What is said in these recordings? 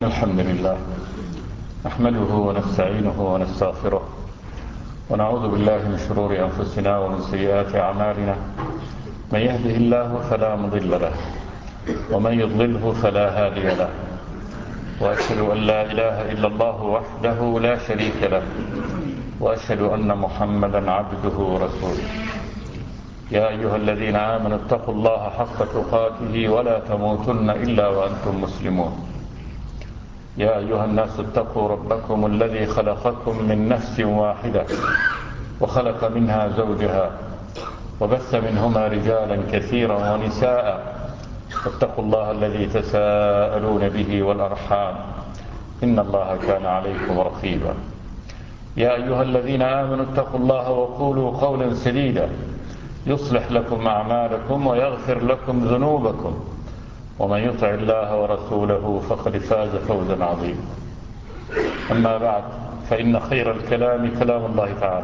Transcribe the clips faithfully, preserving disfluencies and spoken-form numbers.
الحمد لله نحمده ونستعينه ونستغفره ونعوذ بالله من شرور أنفسنا ومن سيئات أعمالنا. من يهده الله فلا مضل له ومن يضلله فلا هادي له، وأشهد أن لا إله إلا الله وحده لا شريك له، وأشهد أن محمدا عبده ورسوله. يا أيها الذين آمنوا اتقوا الله حق تقاته ولا تموتن إلا وأنتم مسلمون. يا أيها الناس اتقوا ربكم الذي خلقكم من نفس واحدة وخلق منها زوجها وبث منهما رجالا كثيرا ونساء، واتقوا الله الذي تساءلون به والأرحام إن الله كان عليكم رقيبا. يا أيها الذين آمنوا اتقوا الله وقولوا قولا سديدا يصلح لكم أعمالكم ويغفر لكم ذنوبكم، ومن يطع الله ورسوله فقد فاز فوزا عظيما. أما بعد، فإن خير الكلام كلام الله تعالى،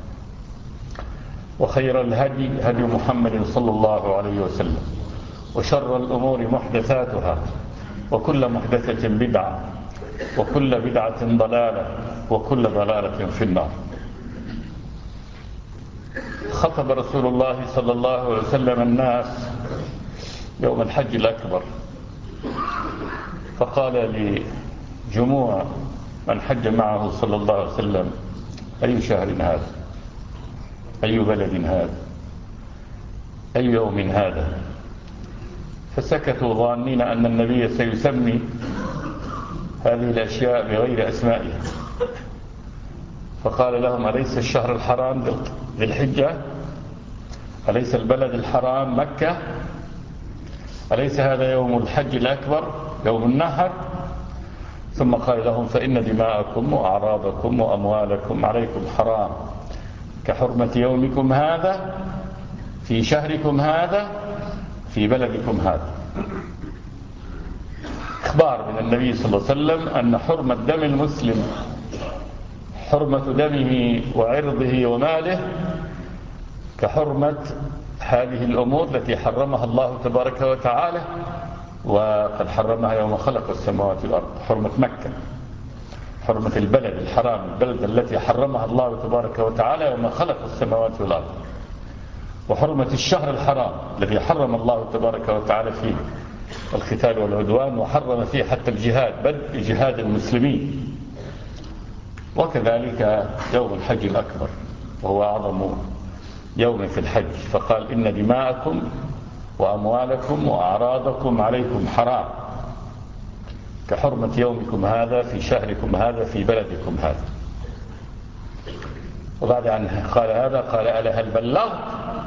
وخير الهدي هدي محمد صلى الله عليه وسلم، وشر الأمور محدثاتها، وكل محدثة بدعة، وكل بدعة ضلالة، وكل ضلالة في النار. خطب رسول الله صلى الله عليه وسلم الناس يوم الحج الأكبر، فقال لجموع من حج معه صلى الله عليه وسلم: أي شهر هذا؟ أي بلد هذا؟ أي يوم هذا؟ فسكتوا ظانين أن النبي سيسمي هذه الأشياء بغير أسمائها، فقال لهم: أليس الشهر الحرام ذي الحجة؟ أليس البلد الحرام مكة؟ أليس هذا يوم الحج الأكبر يوم النحر؟ ثم قال لهم: فإن دماءكم وأعراضكم وأموالكم عليكم حرام كحرمة يومكم هذا في شهركم هذا في بلدكم هذا. إخبار من النبي صلى الله عليه وسلم أن حرمة دم المسلم، حرمة دمه وعرضه وماله، كحرمة هذه الأمور التي حرمها الله تبارك وتعالى، وقد حرمها يوم خلق السماوات والأرض. حرمة مكة، حرمة البلد الحرام، البلد التي حرمها الله تبارك وتعالى يوم خلق السماوات والأرض، وحرمة الشهر الحرام الذي حرم الله تبارك وتعالى فيه القتال والعدوان، وحرم فيه حتى الجهاد، بدء جهاد المسلمين. وكذلك يوم الحج الأكبر وهو أعظم يوم في الحج، فقال: إن دماءكم وأموالكم وأعراضكم عليكم حرام كحرمة يومكم هذا في شهركم هذا في بلدكم هذا. وبعد أن قال هذا قال: ألا هل بلغت؟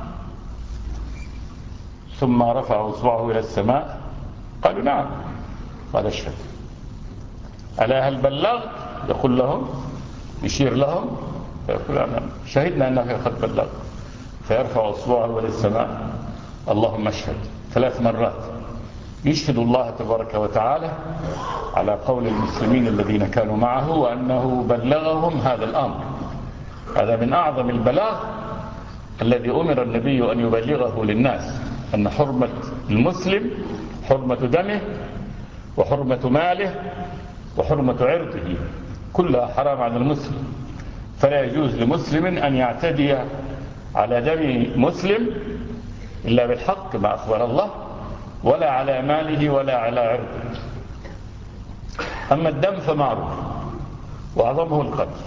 ثم رفع إصبعه إلى السماء. قالوا: نعم. قال: اشهد. ألا هل بلغت؟ يقول لهم، يشير لهم، فيقول: أنا شهدنا أنك قد بلغت. فيرفع إصبعه إلى السماء: اللهم اشهد. ثلاث مرات يشهد الله تبارك وتعالى على قول المسلمين الذين كانوا معه وأنه بلغهم هذا الأمر. هذا من أعظم البلاغ الذي أمر النبي أن يبلغه للناس، أن حرمة المسلم حرمة دمه وحرمة ماله وحرمة عرضه كلها حرام على المسلم. فلا يجوز لمسلم أن يعتدي على دم مسلم إلا بالحق ما أخبر الله، ولا على ماله ولا على عرضه. أما الدم فمعروف، وأعظمه القتل.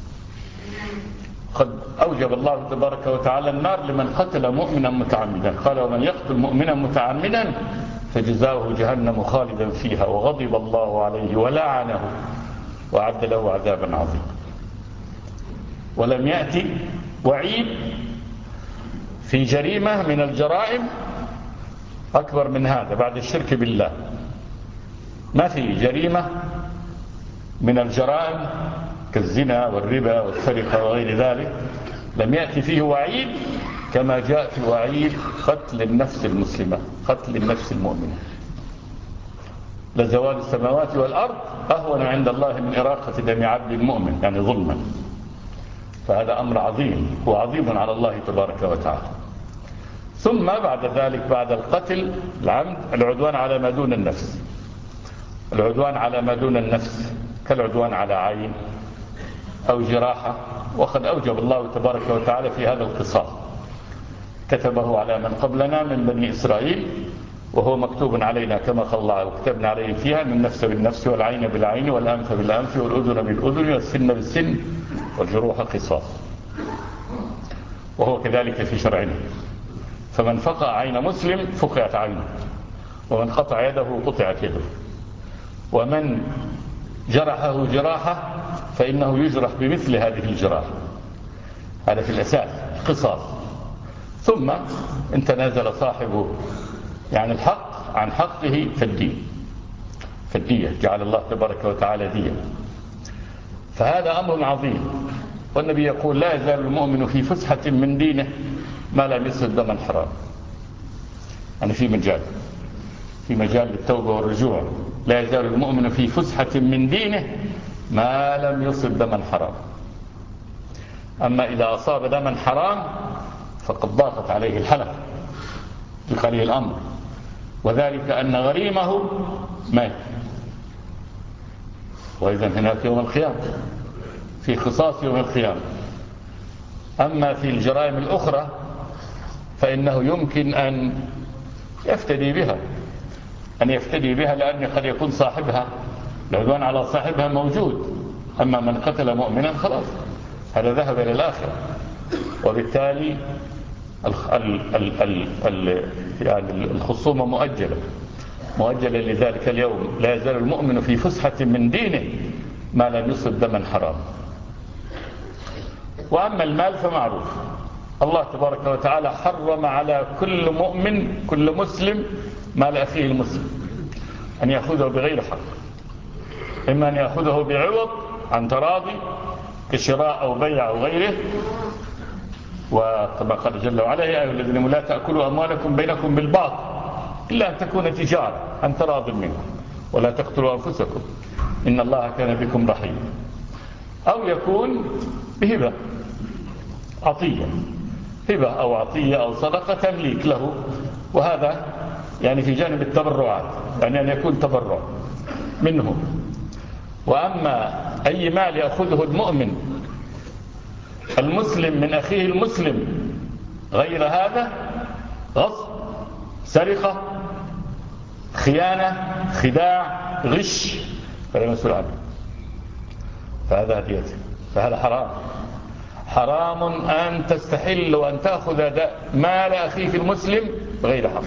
قد أوجب الله تبارك وتعالى النار لمن قتل مؤمنا متعمدا، قال: ومن يقتل مؤمنا متعمدا فجزاؤه جهنم خالدا فيها وغضب الله عليه ولعنه وأعد له عذابا عظيما. ولم يأتي وعيد في جريمة من الجرائم أكبر من هذا بعد الشرك بالله. ما في جريمة من الجرائم كالزنا والربا والسرقة وغير ذلك لم يأتي فيه وعيد كما جاء في وعيد قتل النفس المسلمة، قتل النفس المؤمنة. لزوال السماوات والأرض أهون عند الله من إراقة دم عبد المؤمن، يعني ظلما. فهذا أمر عظيم وعظيم على الله تبارك وتعالى. ثم بعد ذلك، بعد القتل العمد، العدوان على ما دون النفس. العدوان على ما دون النفس كالعدوان على عين أو جراحة، وقد أوجب الله تبارك وتعالى في هذا القصاص، كتبه على من قبلنا من بني إسرائيل، وهو مكتوب علينا كما قال الله وكتبنا عليهم فيها من النفس بالنفس والعين بالعين والأنف بالأنف والأذن بالأذن والسن بالسن والجروح قصاص، وهو كذلك في شرعنا. فمن فقع عين مسلم فقعت عينه، ومن قطع يده قطعت يده، ومن جرحه جراحة فإنه يجرح بمثل هذه الجراحة. هذا في الأساس قصاص. ثم إن تنازل صاحبه يعني الحق عن حقه فالدين، فالدية جعل الله تبارك وتعالى دية. فهذا أمر عظيم. والنبي يقول لا يزال المؤمن في فسحة من دينه ما لم يصب دما حرام. يعني في مجال في مجال للتوبة والرجوع. لا يزال المؤمن في فسحة من دينه ما لم يصب دما حرام. أما إذا أصاب دما حرام فقد ضاقت عليه الحلقة بقليل الأمر، وذلك أن غريمه مات، وإذا هناك يوم القيامة في قصاص يوم القيامة. أما في الجرائم الأخرى فإنه يمكن أن يفتدي بها أن يفتدي بها لأن قد يكون صاحبها العدوان على صاحبها موجود. أما من قتل مؤمنا خلاص هذا ذهب إلى الآخرة، وبالتالي ال ال ال ال ال يعني الخصومة مؤجلة مؤجلة لذلك اليوم. لا يزال المؤمن في فسحة من دينه ما لم يصب دما حرام. وأما المال فمعروف، الله تبارك وتعالى حرم على كل مؤمن كل مسلم مال أخيه المسلم أن يأخذه بغير حق، إما أن يأخذه بعوض عن تراضي كشراء أو بيع أو غيره. وكما قال جل وعلا يا أيها الذين آمنوا لا تأكلوا أموالكم بينكم بالباطل إلا أن تكون تجارة عن تراض منكم ولا تقتلوا أنفسكم إن الله كان بكم رحيما. أو يكون بهبة عطية، هبة أو عطية أو صدقة تمليك له، وهذا يعني في جانب التبرعات، يعني أن يكون تبرع منه. وأما أي مال يأخذه المؤمن المسلم من أخيه المسلم غير هذا غصب سرقة خيانة خداع غش فلا مسؤول عنه، فهذا هديته، فهذا حرام. حرام أن تستحل وأن تأخذ مال أخيك المسلم بغير حق،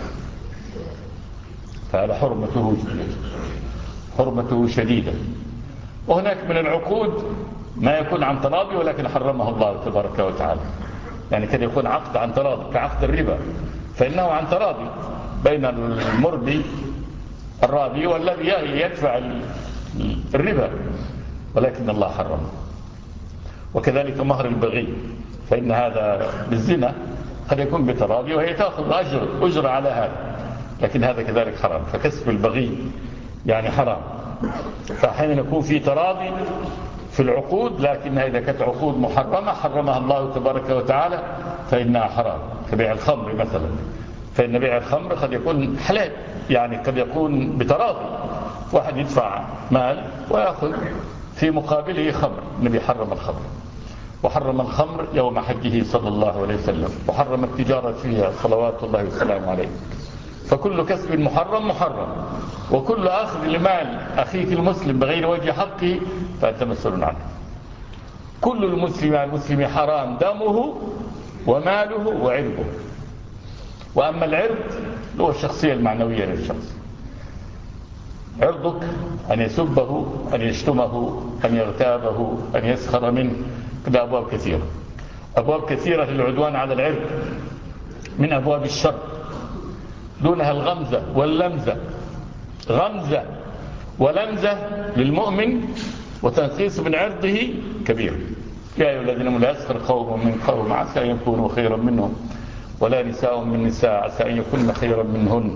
فهذا حرمته حرمته شديدة. وهناك من العقود ما يكون عن تراضي ولكن حرمه الله تبارك وتعالى، يعني كان يكون عقد عن تراضي كعقد الربا، فإنه عن تراضي بين المربي الرابي والذي يدفع الربا، ولكن الله حرمه. وكذلك مهر البغي، فإن هذا بالزنا قد يكون بتراضي وهي تأخذ أجر أجر على هذا، لكن هذا كذلك حرام. فكسب البغي يعني حرام. فأحيانا يكون في تراضي في العقود، لكنها إذا كانت عقود محرمة حرمها الله تبارك وتعالى فإنها حرام، كبيع الخمر مثلا، فإن بيع الخمر قد يكون حلال، يعني قد يكون بتراضي، واحد يدفع مال ويأخذ في مقابله خمر. النبي حرم الخمر، وحرم الخمر يوم حجه صلى الله عليه وسلم، وحرم التجارة فيها صلوات الله وسلامه عليه. فكل كسب محرم محرم، وكل أخذ لمال أخيك المسلم بغير وجه حقه فأنت مسؤول عنه. كل المسلم على المسلم حرام دمه وماله وعرضه. وأما العرض هو الشخصية المعنوية للشخص. عرضك أن يسبه، أن يشتمه، أن يغتابه، أن يسخر منه، كذا أبواب كثيرة، أبواب كثيرة للعدوان على العرض من أبواب الشر، دونها الغمزة واللمزة. غمزة ولمزة للمؤمن وتنقيص من عرضه كبير. يا أيها الذين آمنوا لا يسخر قوم من قوم عسى أن يكونوا خيرا منهم ولا نساء من نساء عسى أن يكون خيرا منهن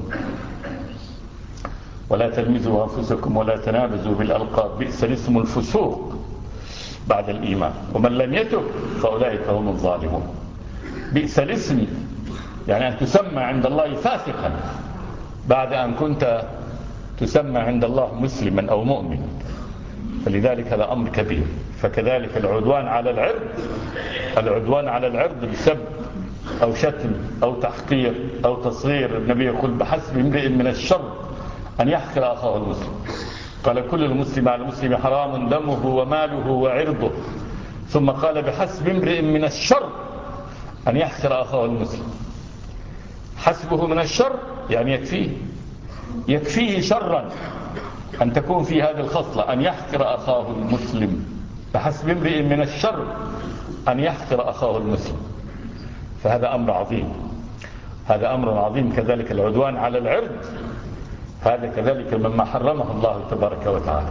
ولا تلمزوا أنفسكم ولا تنابزوا بالألقاب بئس الاسم الفسوق بعد الإيمان ومن لم يتب فأولئك هم الظالمون. بئس الاسم يعني أن تسمى عند الله فاسقا بعد أن كنت تسمى عند الله مسلما أو مؤمنا، فلذلك هذا أمر كبير. فكذلك العدوان على العرض، العدوان على العرض بسب أو شتم أو تحقير أو تصغير، النبي يقول بحسب امرئ من الشر أن يحقر أخاه المسلم، قال كل المسلم على المسلم حرام دمه وماله وعرضه، ثم قال بحسب امرئ من الشر أن يحقر أخاه المسلم. حسبه من الشر يعني يكفيه، يكفيه شرا أن تكون في هذه الخصلة أن يحقر أخاه المسلم. بحسب امرئ من الشر أن يحقر أخاه المسلم، فهذا أمر عظيم، هذا أمر عظيم. كذلك العدوان على العرض، هذا كذلك مما حرمه الله تبارك وتعالى.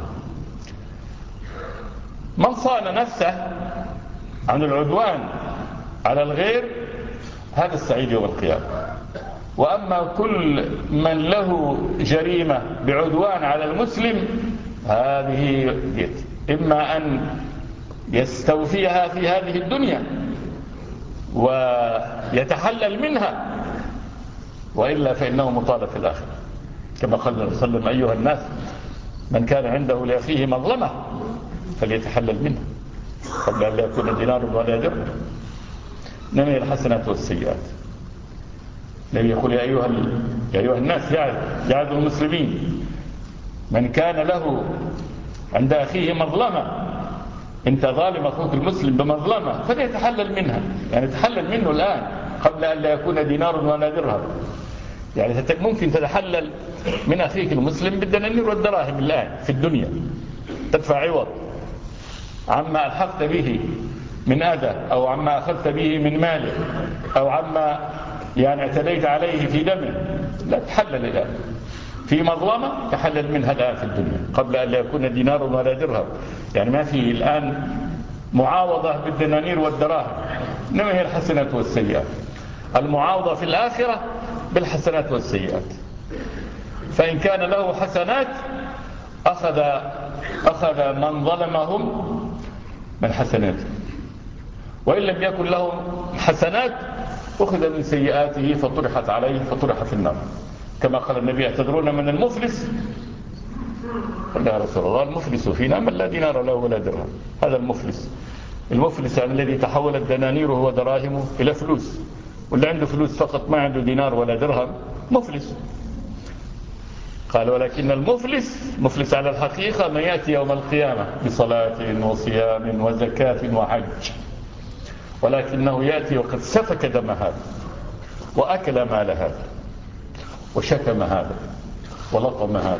من صان نفسه عن العدوان على الغير هذا السعيد يوم القيامة. وأما كل من له جريمة بعدوان على المسلم هذه ديت، إما أن يستوفيها في هذه الدنيا ويتحلل منها، وإلا فإنه مطالب في الآخرة، كما قال النبي صلى الله عليه وسلم أيها الناس من كان عنده لأخيه مظلمة فليتحلل منها قبل أن لا يكون دينار ولا درهم. نمي الحسنات والسيئات. النبي يقول يا أيها, يا أيها الناس يعد المسلمين من كان له عند أخيه مظلمة، انت ظالم أخوك المسلم بمظلمة فليتحلل منها، يعني تحلل منه الآن قبل أن لا يكون دينار ولا درهم. يعني ممكن تتحلل من أخيك المسلم بالدنانير والدراهم الآن في الدنيا، تدفع عوض عما ألحقت به من أذى أو عما أخذت به من ماله أو عما يعني اعتديت عليه في دمه، لا تحلل الآن في مظلمة، تحلل منها الآن في الدنيا قبل أن لا يكون دينار ولا درهم. يعني ما في الآن معاوضة بالدنانير والدراهم، إنما هي الحسنات والسيئات. المعاوضة في الآخرة بالحسنات والسيئات. فإن كان له حسنات أخذ أخذ من ظلمهم من حسناته، وإن لم يكن له حسنات أخذ من سيئاته فطرحت عليه فطرح في النار، كما قال النبي أتدرون من المفلس؟ قال يا رسول الله المفلس فينا من لا دينار له ولا درهم. هذا المفلس، المفلس يعني الذي تحولت دنانيره ودراهمه إلى فلوس، واللي عنده فلوس فقط ما عنده دينار ولا درهم مفلس. قال ولكن المفلس مفلس على الحقيقة من يأتي يوم القيامة بصلاة وصيام وزكاة وحج، ولكنه يأتي وقد سفك دم هذا وأكل مال هذا وشتم هذا ولطم هذا.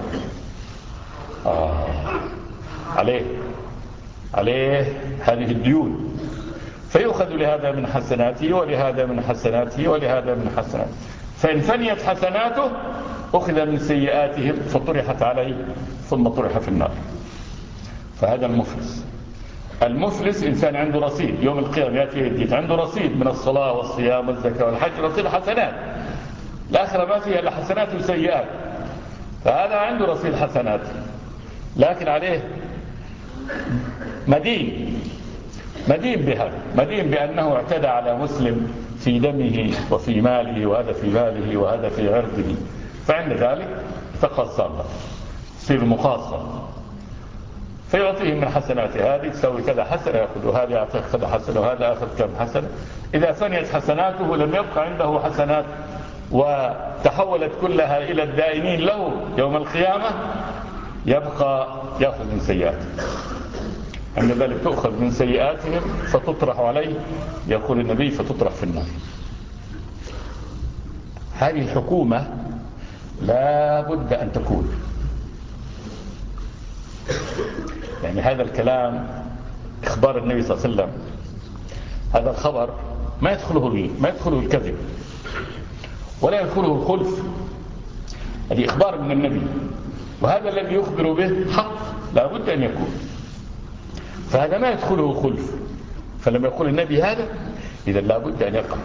آه. عليه عليه هذه الديون، فيؤخذ لهذا من حسناته ولهذا من حسناته ولهذا من حسناته. فإن فنيت حسناته أخذ من سيئاتهم فطرحت عليه ثم طرح في النار. فهذا المفلس. المفلس إنسان عنده رصيد يوم القيامة، يأتي يديت عنده رصيد من الصلاة والصيام والزكاة والحج، رصيد حسنات. الآخرة ما فيها إلا حسنات وسيئات، فهذا عنده رصيد حسنات لكن عليه مدين، مدين بهذا، مدين بأنه اعتدى على مسلم في دمه وفي ماله، وهذا في ماله وهذا في عرضه. فعند ذلك تقص الله، تصير مقاصة، فيعطيه من حسناته. هذه تسوي كذا حسنة يأخذ، وهذا يعطيه كذا حسنة، وهذا أخذ كم حسنة. إذا فنيت حسناته لم يبقى عنده حسنات وتحولت كلها إلى الدائنين له يوم القيامة، يبقى يأخذ من سيئاته. عند ذلك تأخذ من سيئاتهم فتطرح عليه، يقول النبي فتطرح في النار. هذه الحكومة لا بد أن تكون، يعني هذا الكلام إخبار النبي صلى الله عليه وسلم، هذا الخبر ما يدخله ما يدخله الكذب ولا يدخله الخلف، هذه إخبار من النبي، وهذا الذي يخبر به حق لا بد أن يكون، فهذا ما يدخله خلف. فلما يقول النبي هذا إذا لا بد أن يقع.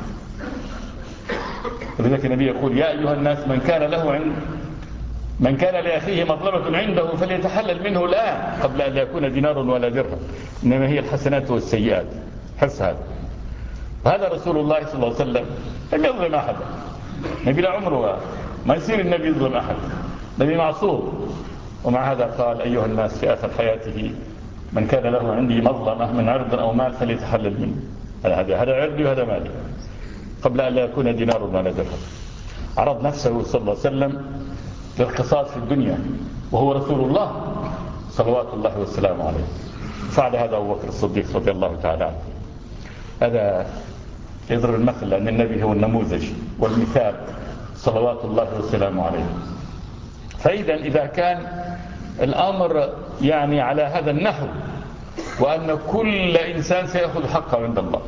لذلك النبي يقول يا أيها الناس من كان له عند من كان لأخيه مظلمة عنده فليتحلل منه الآن قبل أن لا يكون دينار ولا درهم، إنما هي الحسنات والسيئات. حس هذا. وهذا رسول الله صلى الله عليه وسلم لم يظلم أحدا. نبي لا عمره ما يصير النبي يظلم أحد، نبي معصوم ومع هذا قال أيها الناس في آخر حياته من كان له عندي مظلمة من عرض أو مال فليتحلل منه. هذا هذا عرضي وهذا مالي، قبل أن لا يكون دينار ولا درهم. عرض نفسه صلى الله عليه وسلم للقصاص في الدنيا وهو رسول الله صلوات الله والسلام عليه. فعل هذا أبو بكر الصديق رضي الله تعالى عنه. هذا يضرب المثل لأن النبي هو النموذج والمثال صلوات الله والسلام عليه. فإذا إذا كان الأمر يعني على هذا النحو وأن كل إنسان سيأخذ حقه عند الله،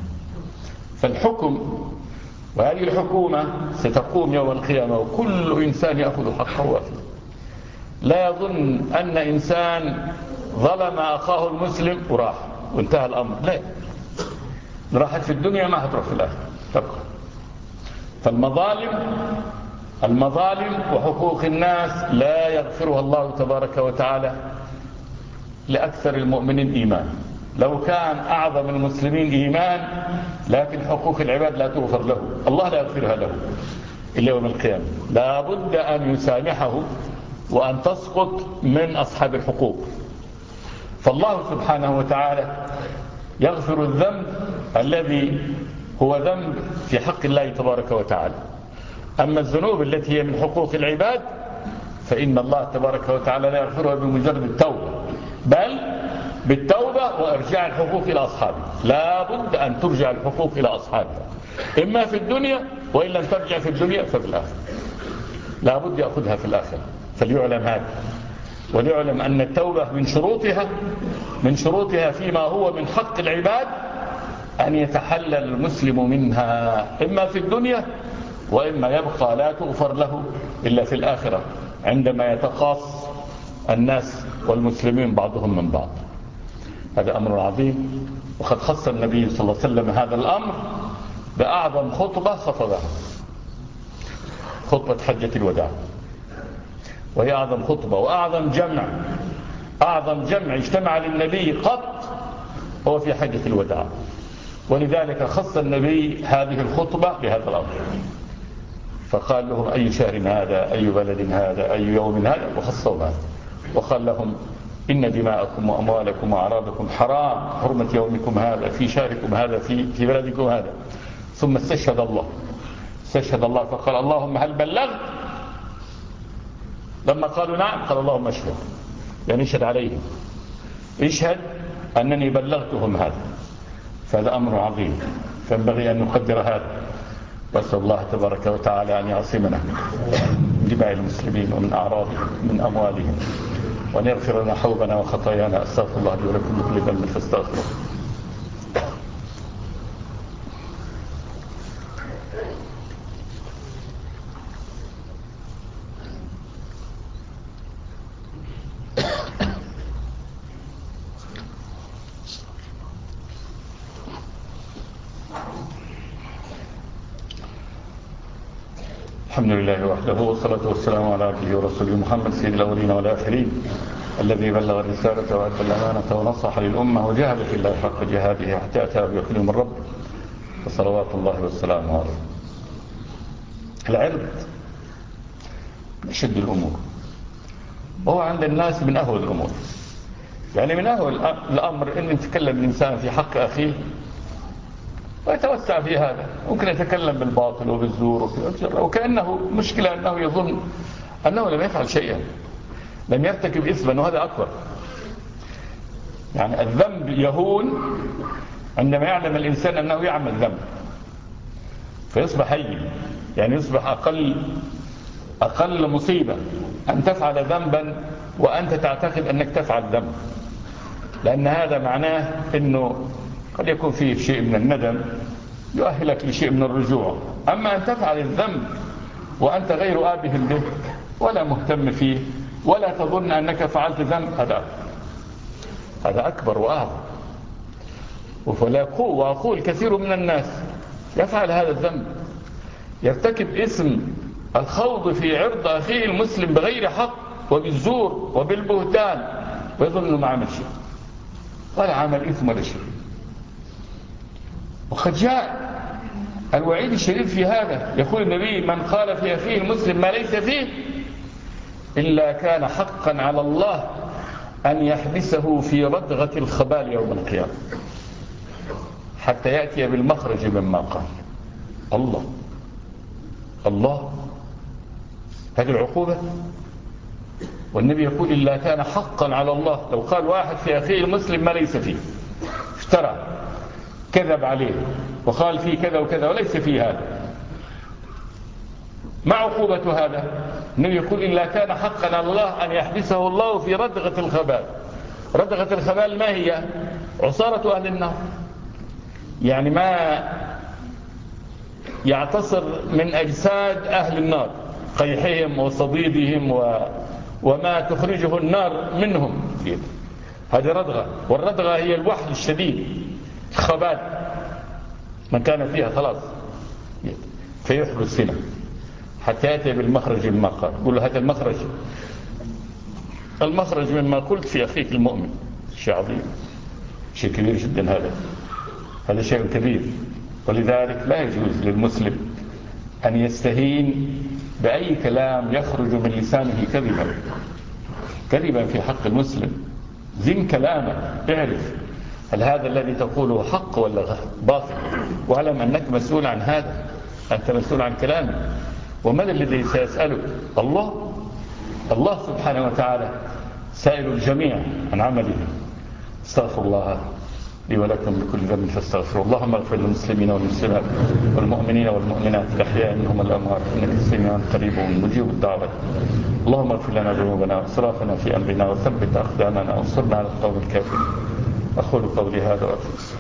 فالحكم وهذه الحكومة ستقوم يوم القيامة وكل إنسان يأخذ حقه وفيه. لا يظن أن إنسان ظلم أخاه المسلم وراح وانتهى الأمر، لا، راحت في الدنيا ما هتروح في الآخر تبقى. فالمظالم المظالم وحقوق الناس لا يغفرها الله تبارك وتعالى لأكثر المؤمنين إيمان. لو كان أعظم المسلمين إيمان لكن حقوق العباد لا تغفر له، الله لا يغفرها له إلا يوم القيامة. لا بد أن يسامحه وأن تسقط من أصحاب الحقوق. فالله سبحانه وتعالى يغفر الذنب الذي هو ذنب في حق الله تبارك وتعالى. أما الذنوب التي هي من حقوق العباد فإن الله تبارك وتعالى لا يغفرها بمجرد التوبة، بل بالتوبة وإرجاع الحقوق إلى أصحابها. لا بد أن ترجع الحقوق إلى أصحابها إما في الدنيا، وإن لم ترجع في الدنيا ففي الآخرة. لا بد يأخذها في الآخرة. فليعلم هذا، وليعلم أن التوبة من شروطها من شروطها فيما هو من حق العباد أن يتحلل المسلم منها إما في الدنيا، وإما يبقى لا تغفر له إلا في الآخرة عندما يتقاص الناس والمسلمين بعضهم من بعض. هذا أمر عظيم، وقد خص النبي صلى الله عليه وسلم هذا الأمر بأعظم خطبة خطبها، خطبة حجة الوداع، وهي أعظم خطبة وأعظم جمع أعظم جمع اجتمع للنبي قط هو في حجة الوداع. ولذلك خص النبي هذه الخطبة بهذا الأمر، فقال لهم أي شهر هذا، أي بلد هذا، أي يوم هذا، وخصوا هذا. وقال لهم إن دماءكم وأموالكم وأعراضكم حرام، حرمة يومكم هذا في شهركم هذا في في بلدكم هذا. ثم استشهد الله استشهد الله فقال اللهم هل بلغت؟ لما قالوا نعم قال اللهم اشهد، يعني اشهد عليهم، اشهد أنني بلغتهم هذا. فهذا أمر عظيم، فينبغي أن نقدر هذا. وأسأل الله تبارك وتعالى أن يعصمنا من دماء المسلمين ومن أعراضهم من أموالهم، وأن يغفر لنا حوبنا وخطايانا. أستغفر الله لي ولكم من كل ذنب فاستغفروه. الحمد لله وحده، والصلاة والسلام على عبده ورسوله محمد سيد الأولين والآخرين، الذي بلغ الرسالة وأدى الأمانة ونصح للأمة وجاهد في الله حق جهاده حتى أتاه بيقين من رب، فصلوات الله والسلام عليه. العرض أشد الأمور، وهو عند الناس من أهول الأمور. يعني من أهول الأمر أن يتكلم الإنسان في حق أخيه ويتوسع في هذا، ممكن يتكلم بالباطل وبالزور وكأنه مشكلة أنه يظن أنه لم يفعل شيئا، لم يرتكب إثما، وهذا أكبر. يعني الذنب يهون عندما يعلم الإنسان أنه يعمل ذنب فيصبح هين، يعني يصبح أقل أقل مصيبة أن تفعل ذنبا وأنت تعتقد أنك تفعل ذنب، لأن هذا معناه أنه قد يكون فيه شيء من الندم يؤهلك لشيء من الرجوع. أما أن تفعل الذنب وأنت غير آبه به ولا مهتم فيه ولا تظن أنك فعلت ذنب، هذا هذا أكبر وأعظم. وأقول كثير من الناس يفعل هذا الذنب، يرتكب اسم الخوض في عرض أخيه المسلم بغير حق وبالزور وبالبهتان، ويظن أنه ما عمل شيء ولا عمل إثم ولا شيء. وقد جاء الوعيد الشديد في هذا، يقول النبي من قال في أخيه المسلم ما ليس فيه إلا كان حقا على الله أن يحبسه في ردغة الخبال يوم القيامة حتى يأتي بالمخرج مما قال. الله الله هذه العقوبة. والنبي يقول إلا كان حقا على الله. لو قال واحد في أخيه المسلم ما ليس فيه، افترى كذب عليه وقال فيه كذا وكذا وليس فيه هذا، ما عقوبة هذا؟ النبي يقول إلا كان حقا على الله أن يحبسه الله في ردغة الخبال. ردغة الخبال ما هي؟ عصارة أهل النار، يعني ما يعتصر من أجساد أهل النار، قيحهم وصديدهم و... وما تخرجه النار منهم، هذه ردغة. والردغة هي الوحل الشديد، الخبال من كان فيها خلاص فيحبس هنا حتى يأتي بالمخرج مما قال. قل هذا المخرج، المخرج مما قلت في أخيك المؤمن شيء عظيم، شيء كبير جدا. هذا هذا شيء كبير. ولذلك لا يجوز للمسلم أن يستهين بأي كلام يخرج من لسانه كذبا كذبا في حق المسلم. زن كلامه، اعرف هل هذا الذي تقوله حق ولا باطل، واعلم أنك مسؤول عن هذا، أنت مسؤول عن كلامك. ومن الذي سيسألك؟ الله. الله سبحانه وتعالى سائل الجميع عن عملهم. استغفر الله لي ولكم بكل ذنب فاستغفروا. اللهم اغفر للمسلمين والمسلمات والمؤمنين والمؤمنات الأحياء منهم الأموات إنك سميع قريب مجيب الدعوات. اللهم اغفر لنا ذنوبنا واسرافنا في أمرنا وثبت أقدامنا وانصرنا على القوم الكافرين. أقول قولي هذا وأتوب.